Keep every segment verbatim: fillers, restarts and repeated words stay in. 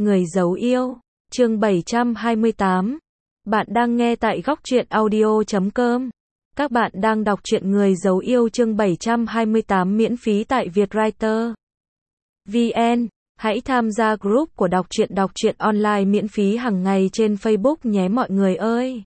Người giấu yêu, chương bảy trăm hai mươi tám. Bạn đang nghe tại góc truyện audio chấm com. Các bạn đang đọc truyện Người giấu yêu chương bảy trăm hai mươi tám miễn phí tại Vietwriter vê en. Hãy tham gia group của đọc truyện đọc truyện online miễn phí hàng ngày trên Facebook nhé mọi người ơi.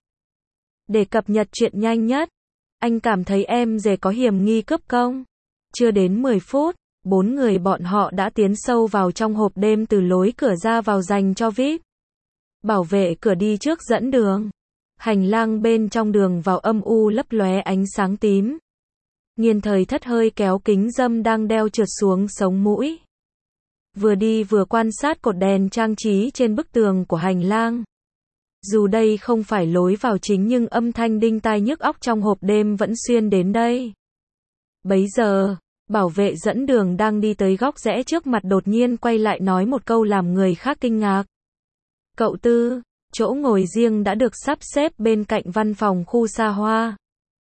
Để cập nhật truyện nhanh nhất, anh cảm thấy em rể có hiểm nghi cướp công. Chưa đến mười phút, bốn người bọn họ đã tiến sâu vào trong hộp đêm từ lối cửa ra vào dành cho vi ai pi. Bảo vệ cửa đi trước dẫn đường. Hành lang bên trong đường vào âm u lấp lóe ánh sáng tím. Nghiên Thời Thất hơi kéo kính râm đang đeo trượt xuống sống mũi. Vừa đi vừa quan sát cột đèn trang trí trên bức tường của hành lang. Dù đây không phải lối vào chính nhưng âm thanh đinh tai nhức óc trong hộp đêm vẫn xuyên đến đây. Bấy giờ, bảo vệ dẫn đường đang đi tới góc rẽ trước mặt đột nhiên quay lại nói một câu làm người khác kinh ngạc. Cậu Tư, chỗ ngồi riêng đã được sắp xếp bên cạnh văn phòng khu xa hoa.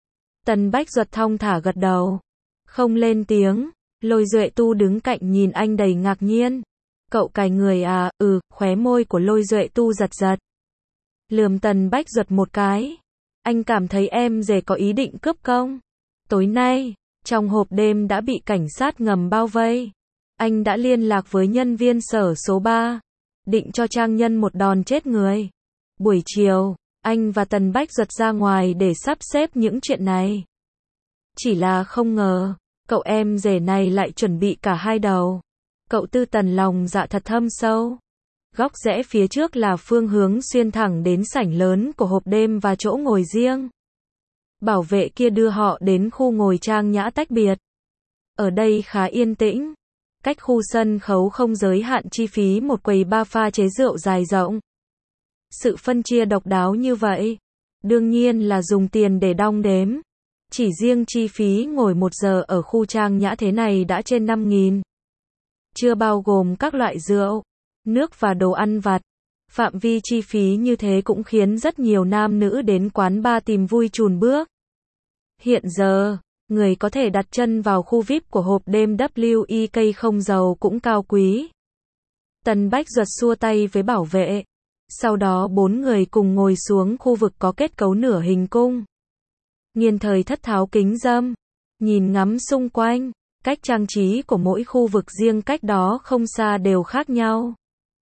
Tần Bách Duật thong thả gật đầu. Không lên tiếng, Lôi Duệ Tu đứng cạnh nhìn anh đầy ngạc nhiên. Cậu cài người à, ừ, khóe môi của Lôi Duệ Tu giật giật. Lườm Tần Bách Duật một cái. Anh cảm thấy em rể có ý định cướp công. Tối nay, trong hộp đêm đã bị cảnh sát ngầm bao vây. Anh đã liên lạc với nhân viên sở số ba. Định cho Trang Nhân một đòn chết người. Buổi chiều, anh và Tần Bách Duật ra ngoài để sắp xếp những chuyện này. Chỉ là không ngờ, cậu em rể này lại chuẩn bị cả hai đầu. Cậu Tư Tần lòng dạ thật thâm sâu. Góc rẽ phía trước là phương hướng xuyên thẳng đến sảnh lớn của hộp đêm và chỗ ngồi riêng. Bảo vệ kia đưa họ đến khu ngồi trang nhã tách biệt. Ở đây khá yên tĩnh. Cách khu sân khấu không giới hạn chi phí một quầy bar pha chế rượu dài rộng. Sự phân chia độc đáo như vậy, đương nhiên là dùng tiền để đong đếm. Chỉ riêng chi phí ngồi một giờ ở khu trang nhã thế này đã trên năm nghìn. Chưa bao gồm các loại rượu, nước và đồ ăn vặt. Phạm vi chi phí như thế cũng khiến rất nhiều nam nữ đến quán bar tìm vui chùn bước. Hiện giờ, người có thể đặt chân vào khu vi ai pi của hộp đêm vê kép không giàu cũng cao quý. Tần Bách Duật xua tay với bảo vệ. Sau đó bốn người cùng ngồi xuống khu vực có kết cấu nửa hình cung. Nghiên Thời Thất tháo kính râm, nhìn ngắm xung quanh, cách trang trí của mỗi khu vực riêng cách đó không xa đều khác nhau.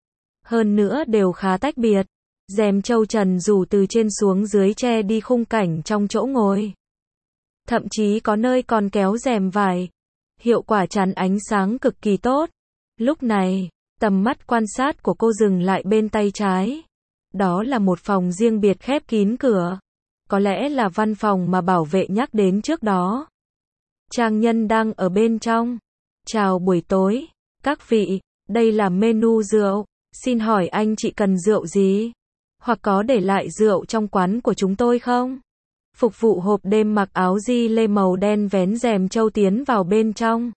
Hơn nữa đều khá tách biệt. Rèm châu trần rủ từ trên xuống dưới che đi khung cảnh trong chỗ ngồi. Thậm chí có nơi còn kéo rèm vải. Hiệu quả chắn ánh sáng cực kỳ tốt. Lúc này, tầm mắt quan sát của cô dừng lại bên tay trái. Đó là một phòng riêng biệt khép kín cửa. Có lẽ là văn phòng mà bảo vệ nhắc đến trước đó. Trang Nhân đang ở bên trong. Chào buổi tối, các vị, đây là menu rượu. Xin hỏi anh chị cần rượu gì? Hoặc có để lại rượu trong quán của chúng tôi không? Phục vụ hộp đêm mặc áo di lê màu đen vén rèm châu tiến vào bên trong.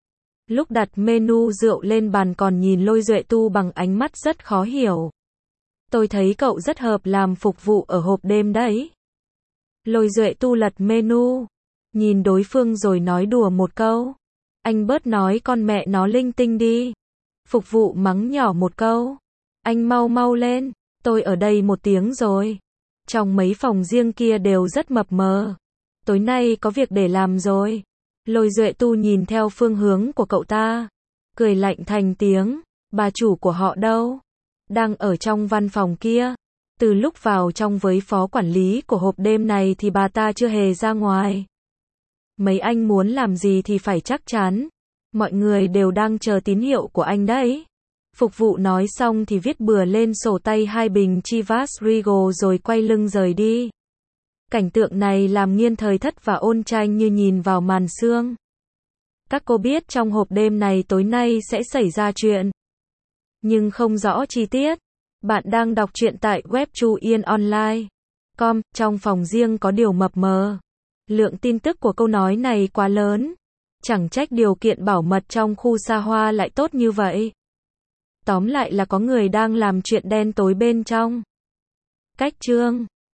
Lúc đặt menu rượu lên bàn còn nhìn Lôi Duệ Tu bằng ánh mắt rất khó hiểu. Tôi thấy cậu rất hợp làm phục vụ ở hộp đêm đấy. Lôi Duệ Tu lật menu, nhìn đối phương rồi nói đùa một câu. Anh bớt nói con mẹ nó linh tinh đi. Phục vụ mắng nhỏ một câu. Anh mau mau lên, tôi ở đây một tiếng rồi. Trong mấy phòng riêng kia đều rất mập mờ. Tối nay có việc để làm rồi. Lôi Duệ Tu nhìn theo phương hướng của cậu ta. Cười lạnh thành tiếng. Bà chủ của họ đâu? Đang ở trong văn phòng kia. Từ lúc vào trong với phó quản lý của hộp đêm này thì bà ta chưa hề ra ngoài. Mấy anh muốn làm gì thì phải chắc chắn. Mọi người đều đang chờ tín hiệu của anh đấy. Phục vụ nói xong thì viết bừa lên sổ tay hai bình Chivas Regal rồi quay lưng rời đi. Cảnh tượng này làm Nghiên Thời Thất và Ôn Tranh như nhìn vào màn sương. Các cô biết trong hộp đêm này tối nay sẽ xảy ra chuyện. Nhưng không rõ chi tiết. Bạn đang đọc truyện tại web chu yên online chấm com, trong phòng riêng có điều mập mờ. Lượng tin tức của câu nói này quá lớn. Chẳng trách điều kiện bảo mật trong khu xa hoa lại tốt như vậy. Tóm lại là có người đang làm chuyện đen tối bên trong. Cách chương